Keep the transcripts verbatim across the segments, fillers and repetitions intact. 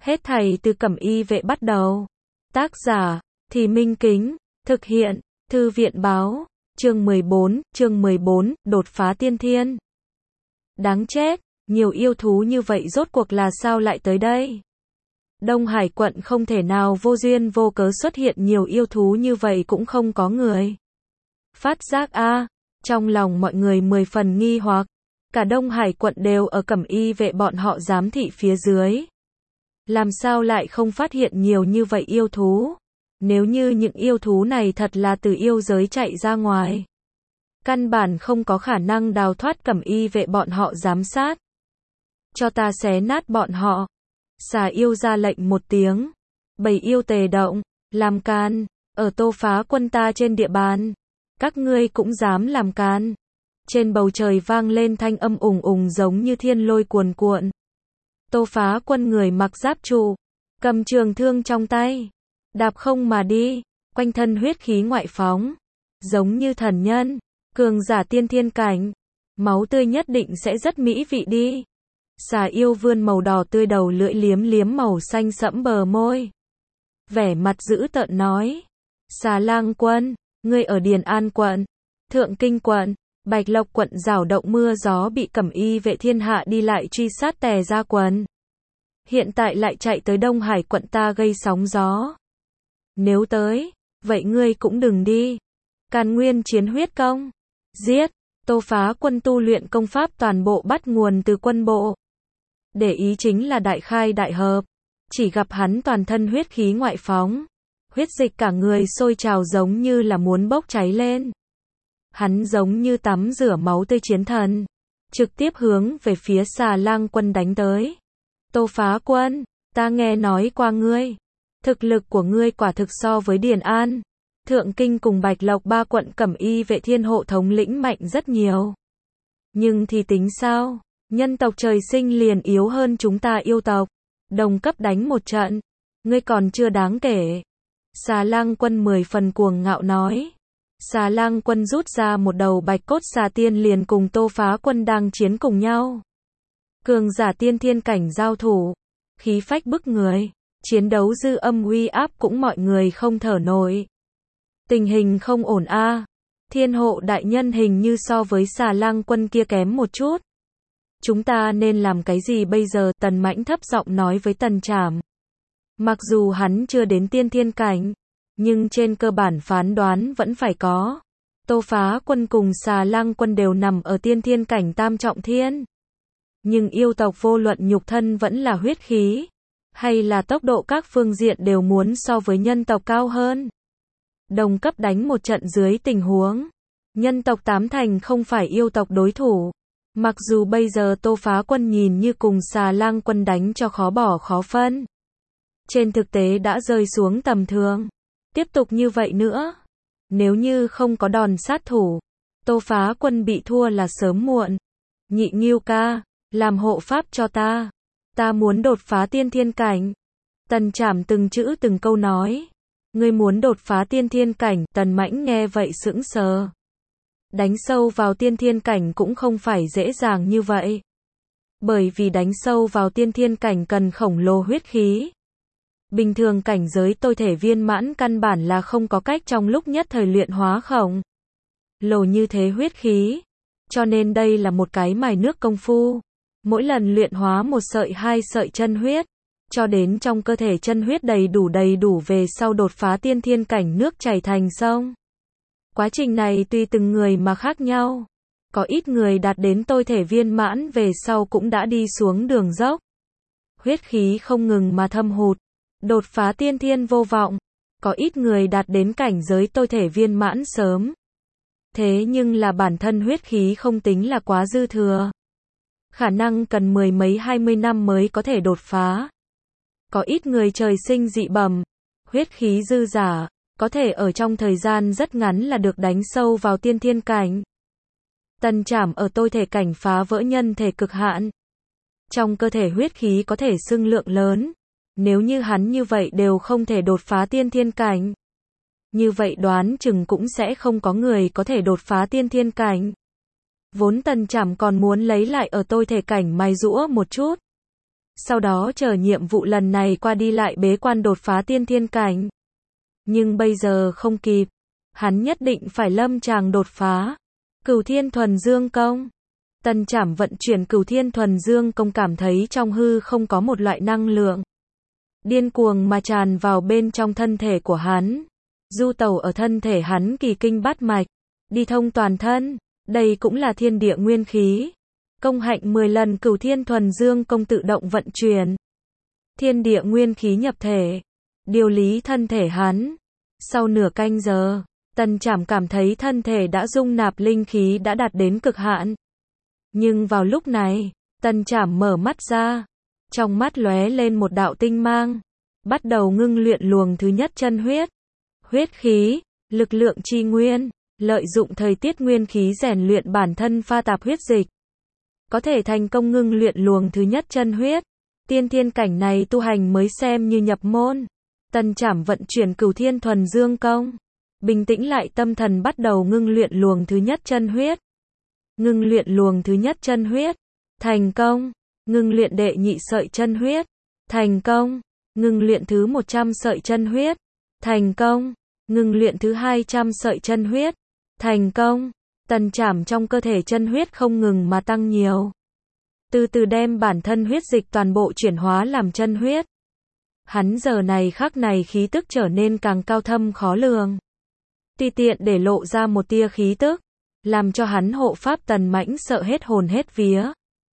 Hết thảy từ Cẩm Y vệ bắt đầu. Tác giả, Thì Minh Kính, thực hiện, Thư viện báo, chương mười bốn, chương mười bốn, đột phá tiên thiên. Đáng chết, nhiều yêu thú như vậy rốt cuộc là sao lại tới đây? Đông Hải quận không thể nào vô duyên vô cớ xuất hiện nhiều yêu thú như vậy cũng không có người phát giác a. Trong lòng mọi người mười phần nghi hoặc, cả Đông Hải quận đều ở Cẩm Y vệ bọn họ giám thị phía dưới. Làm sao lại không phát hiện nhiều như vậy yêu thú? Nếu như những yêu thú này thật là từ yêu giới chạy ra ngoài, căn bản không có khả năng đào thoát Cẩm Y vệ bọn họ giám sát. Cho ta xé nát bọn họ. Xà yêu ra lệnh một tiếng. Bầy yêu tề động, làm can, ở Tô Phá quân ta trên địa bàn. Các ngươi cũng dám làm can. Trên bầu trời vang lên thanh âm ùng ùng giống như thiên lôi cuồn cuộn. Tô Phá quân người mặc giáp trụ, cầm trường thương trong tay, đạp không mà đi, quanh thân huyết khí ngoại phóng, giống như thần nhân, cường giả tiên thiên cảnh, máu tươi nhất định sẽ rất mỹ vị đi. Xà yêu vươn màu đỏ tươi đầu lưỡi liếm liếm màu xanh sẫm bờ môi, vẻ mặt dữ tợn nói: Xà Lang quân, ngươi ở Điền An quận, Thượng Kinh quận, Bạch Lộc quận rào động mưa gió bị Cẩm Y vệ thiên hạ đi lại truy sát tè ra quần. Hiện tại lại chạy tới Đông Hải quận ta gây sóng gió. Nếu tới, vậy ngươi cũng đừng đi. Càn Nguyên chiến huyết công. Giết. Tô Phá quân tu luyện công pháp toàn bộ bắt nguồn từ quân bộ. Để ý chính là đại khai đại hợp. Chỉ gặp hắn toàn thân huyết khí ngoại phóng. Huyết dịch cả người sôi trào giống như là muốn bốc cháy lên. Hắn giống như tắm rửa máu tươi chiến thần, trực tiếp hướng về phía Xà Lang quân đánh tới. Tô Phá quân, ta nghe nói qua ngươi. Thực lực của ngươi quả thực so với Điền An, Thượng Kinh cùng Bạch Lộc ba quận Cẩm Y vệ thiên hộ thống lĩnh mạnh rất nhiều. Nhưng thì tính sao? Nhân tộc trời sinh liền yếu hơn chúng ta yêu tộc. Đồng cấp đánh một trận, ngươi còn chưa đáng kể. Xà Lang quân mười phần cuồng ngạo nói. Xà Lang quân rút ra một đầu bạch cốt xà tiên liền cùng Tô Phá quân đang chiến cùng nhau. Cường giả tiên thiên cảnh giao thủ, khí phách bức người, chiến đấu dư âm uy áp cũng mọi người không thở nổi. Tình hình không ổn a. Thiên hộ đại nhân hình như so với Xà Lang quân kia kém một chút. Chúng ta nên làm cái gì bây giờ? Tần Mãnh thấp giọng nói với Tần Trảm. Mặc dù hắn chưa đến tiên thiên cảnh, nhưng trên cơ bản phán đoán vẫn phải có. Tô Phá quân cùng Xà Lang quân đều nằm ở tiên thiên cảnh tam trọng thiên. Nhưng yêu tộc vô luận nhục thân vẫn là huyết khí, hay là tốc độ các phương diện đều muốn so với nhân tộc cao hơn. Đồng cấp đánh một trận dưới tình huống, nhân tộc tám thành không phải yêu tộc đối thủ. Mặc dù bây giờ Tô Phá quân nhìn như cùng Xà Lang quân đánh cho khó bỏ khó phân, trên thực tế đã rơi xuống tầm thường. Tiếp tục như vậy nữa, nếu như không có đòn sát thủ, Tô Phá quân bị thua là sớm muộn. Nhị Ngưu ca, làm hộ pháp cho ta. Ta muốn đột phá tiên thiên cảnh. Tần Trảm từng chữ từng câu nói. Ngươi muốn đột phá tiên thiên cảnh? Tần Mãnh nghe vậy sững sờ. Đánh sâu vào tiên thiên cảnh cũng không phải dễ dàng như vậy. Bởi vì đánh sâu vào tiên thiên cảnh cần khổng lồ huyết khí. Bình thường cảnh giới tôi thể viên mãn căn bản là không có cách trong lúc nhất thời luyện hóa khổng lồ như thế huyết khí. Cho nên đây là một cái mài nước công phu. Mỗi lần luyện hóa một sợi hai sợi chân huyết, cho đến trong cơ thể chân huyết đầy đủ đầy đủ về sau đột phá tiên thiên cảnh nước chảy thành sông. Quá trình này tùy từng người mà khác nhau. Có ít người đạt đến tôi thể viên mãn về sau cũng đã đi xuống đường dốc. Huyết khí không ngừng mà thâm hụt. Đột phá tiên thiên vô vọng. Có ít người đạt đến cảnh giới tôi thể viên mãn sớm. Thế nhưng là bản thân huyết khí không tính là quá dư thừa. Khả năng cần mười mấy hai mươi năm mới có thể đột phá. Có ít người trời sinh dị bẩm, huyết khí dư giả, có thể ở trong thời gian rất ngắn là được đánh sâu vào tiên thiên cảnh. Tần Trảm ở tôi thể cảnh phá vỡ nhân thể cực hạn. Trong cơ thể huyết khí có thể xưng lượng lớn. Nếu như hắn như vậy đều không thể đột phá tiên thiên cảnh, như vậy đoán chừng cũng sẽ không có người có thể đột phá tiên thiên cảnh. Vốn Tần Trảm còn muốn lấy lại ở tôi thể cảnh mài giũa một chút. sau đó chờ nhiệm vụ lần này qua đi lại bế quan đột phá tiên thiên cảnh. Nhưng bây giờ không kịp, hắn nhất định phải lâm tràng đột phá. Cửu Thiên Thuần Dương Công. Tần Trảm vận chuyển Cửu Thiên Thuần Dương Công, cảm thấy trong hư không có một loại năng lượng điên cuồng mà tràn vào bên trong thân thể của hắn, du tẩu ở thân thể hắn kỳ kinh bát mạch, đi thông toàn thân. Đây cũng là thiên địa nguyên khí. Công hạnh mười lần Cửu Thiên Thuần Dương Công tự động vận chuyển. Thiên địa nguyên khí nhập thể, điều lý thân thể hắn. Sau nửa canh giờ, Tần Trảm cảm thấy thân thể đã dung nạp linh khí đã đạt đến cực hạn. Nhưng vào lúc này, Tần Trảm mở mắt ra, trong mắt lóe lên một đạo tinh mang, bắt đầu ngưng luyện luồng thứ nhất chân huyết. Huyết khí, lực lượng chi nguyên, lợi dụng thời tiết nguyên khí rèn luyện bản thân pha tạp huyết dịch. Có thể thành công ngưng luyện luồng thứ nhất chân huyết. Tiên thiên cảnh này tu hành mới xem như nhập môn. Tần Trảm vận chuyển Cửu Thiên Thuần Dương Công, bình tĩnh lại tâm thần, bắt đầu ngưng luyện luồng thứ nhất chân huyết. Ngưng luyện luồng thứ nhất chân huyết, thành công. Ngưng luyện đệ nhị sợi chân huyết, thành công. Ngưng luyện thứ một trăm sợi chân huyết, thành công. Ngưng luyện thứ hai trăm sợi chân huyết, thành công. Tần Trảm trong cơ thể chân huyết không ngừng mà tăng nhiều, từ từ đem bản thân huyết dịch toàn bộ chuyển hóa làm chân huyết. Hắn giờ này khắc này khí tức trở nên càng cao thâm khó lường. Tùy tiện để lộ ra một tia khí tức, làm cho hắn hộ pháp Tần Mãnh sợ hết hồn hết vía.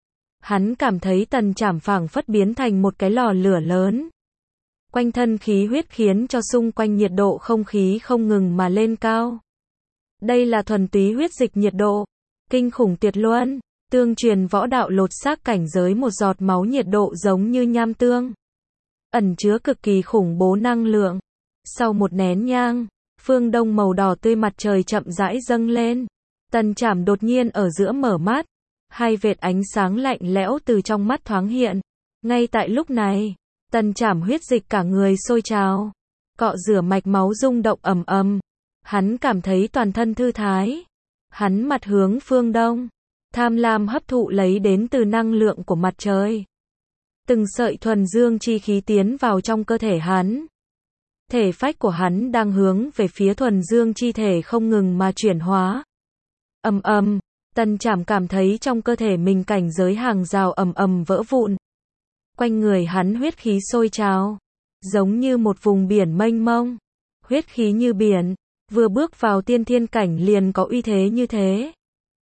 Hắn cảm thấy Tần Trảm phảng phất biến thành một cái lò lửa lớn. Quanh thân khí huyết khiến cho xung quanh nhiệt độ không khí không ngừng mà lên cao. Đây là thuần túy huyết dịch nhiệt độ, kinh khủng tuyệt luân, tương truyền võ đạo lột xác cảnh giới một giọt máu nhiệt độ giống như nham tương, ẩn chứa cực kỳ khủng bố năng lượng. Sau một nén nhang, phương đông màu đỏ tươi mặt trời chậm rãi dâng lên. Tần Trảm đột nhiên ở giữa mở mắt, hai vệt ánh sáng lạnh lẽo từ trong mắt thoáng hiện. Ngay tại lúc này, Tần Trảm huyết dịch cả người sôi trào, cọ rửa mạch máu rung động ầm ầm. Hắn cảm thấy toàn thân thư thái. Hắn mặt hướng phương đông, tham lam hấp thụ lấy đến từ năng lượng của mặt trời. Từng sợi thuần dương chi khí tiến vào trong cơ thể hắn. Thể phách của hắn đang hướng về phía thuần dương chi thể không ngừng mà chuyển hóa. Ầm ầm, Tần Trảm cảm thấy trong cơ thể mình cảnh giới hàng rào ầm ầm vỡ vụn. Quanh người hắn huyết khí sôi trào, giống như một vùng biển mênh mông. Huyết khí như biển, vừa bước vào tiên thiên cảnh liền có uy thế như thế.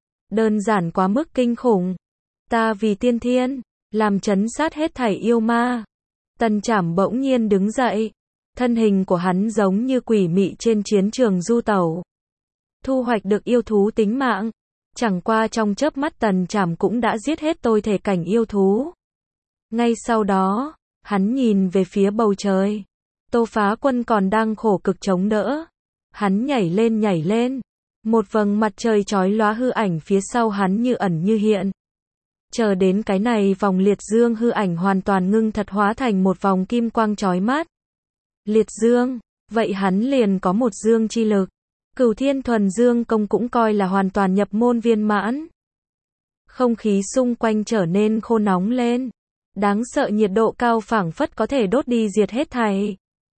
Đơn giản quá mức kinh khủng. Ta vì tiên thiên, làm chấn sát hết thảy yêu ma. Tần Trảm bỗng nhiên đứng dậy. Thân hình của hắn giống như quỷ mị trên chiến trường du tẩu. Thu hoạch được yêu thú tính mạng. Chẳng qua trong chớp mắt Tần Trảm cũng đã giết hết tôi thể cảnh yêu thú. Ngay sau đó, hắn nhìn về phía bầu trời. Tô Phá Quân còn đang khổ cực chống đỡ. Hắn nhảy lên nhảy lên. Một vầng mặt trời chói lóa hư ảnh phía sau hắn như ẩn như hiện. Chờ đến cái này vòng liệt dương hư ảnh hoàn toàn ngưng thật hóa thành một vòng kim quang chói mắt. Liệt dương, vậy hắn liền có một dương chi lực. Cửu Thiên Thuần Dương Công cũng coi là hoàn toàn nhập môn viên mãn. Không khí xung quanh trở nên khô nóng lên. Đáng sợ nhiệt độ cao phảng phất có thể đốt đi diệt hết thảy.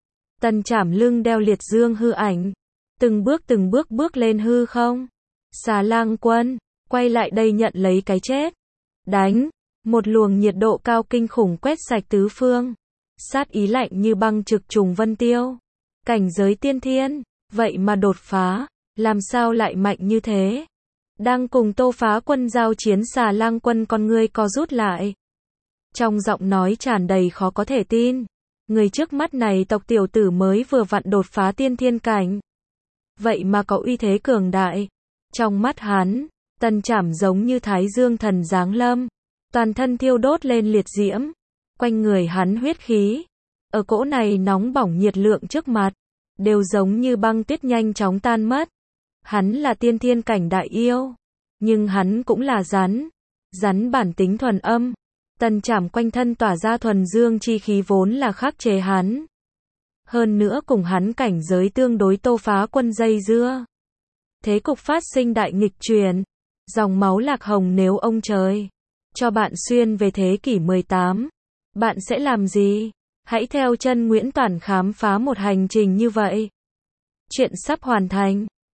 Tần Trảm lưng đeo liệt dương hư ảnh, từng bước từng bước bước lên hư không. Xà Lang Quân, quay lại đây nhận lấy cái chết. Đánh, một luồng nhiệt độ cao kinh khủng quét sạch tứ phương. Sát ý lạnh như băng trực trùng vân tiêu. Cảnh giới tiên thiên, vậy mà đột phá, làm sao lại mạnh như thế? Đang cùng Tô Phá Quân giao chiến, Xà Lang Quân con ngươi co rút lại. Trong giọng nói tràn đầy khó có thể tin. Người trước mắt này tộc tiểu tử mới vừa vặn đột phá tiên thiên cảnh. Vậy mà có uy thế cường đại. Trong mắt hắn, Tần Trảm giống như Thái Dương thần giáng lâm. Toàn thân thiêu đốt lên liệt diễm. Quanh người hắn huyết khí. Ở cỗ này nóng bỏng nhiệt lượng trước mặt. Đều giống như băng tuyết nhanh chóng tan mất. Hắn là tiên thiên cảnh đại yêu. Nhưng hắn cũng là rắn. Rắn bản tính thuần âm. Tần Trảm quanh thân tỏa ra thuần dương chi khí vốn là khắc chế hắn. Hơn nữa cùng hắn cảnh giới tương đối Tô Phá Quân dây dưa. Thế cục phát sinh đại nghịch chuyển. Dòng máu lạc hồng nếu ông trời cho bạn xuyên về thế kỷ mười tám. Bạn sẽ làm gì? Hãy theo chân Nguyễn Toản khám phá một hành trình như vậy. Chuyện sắp hoàn thành.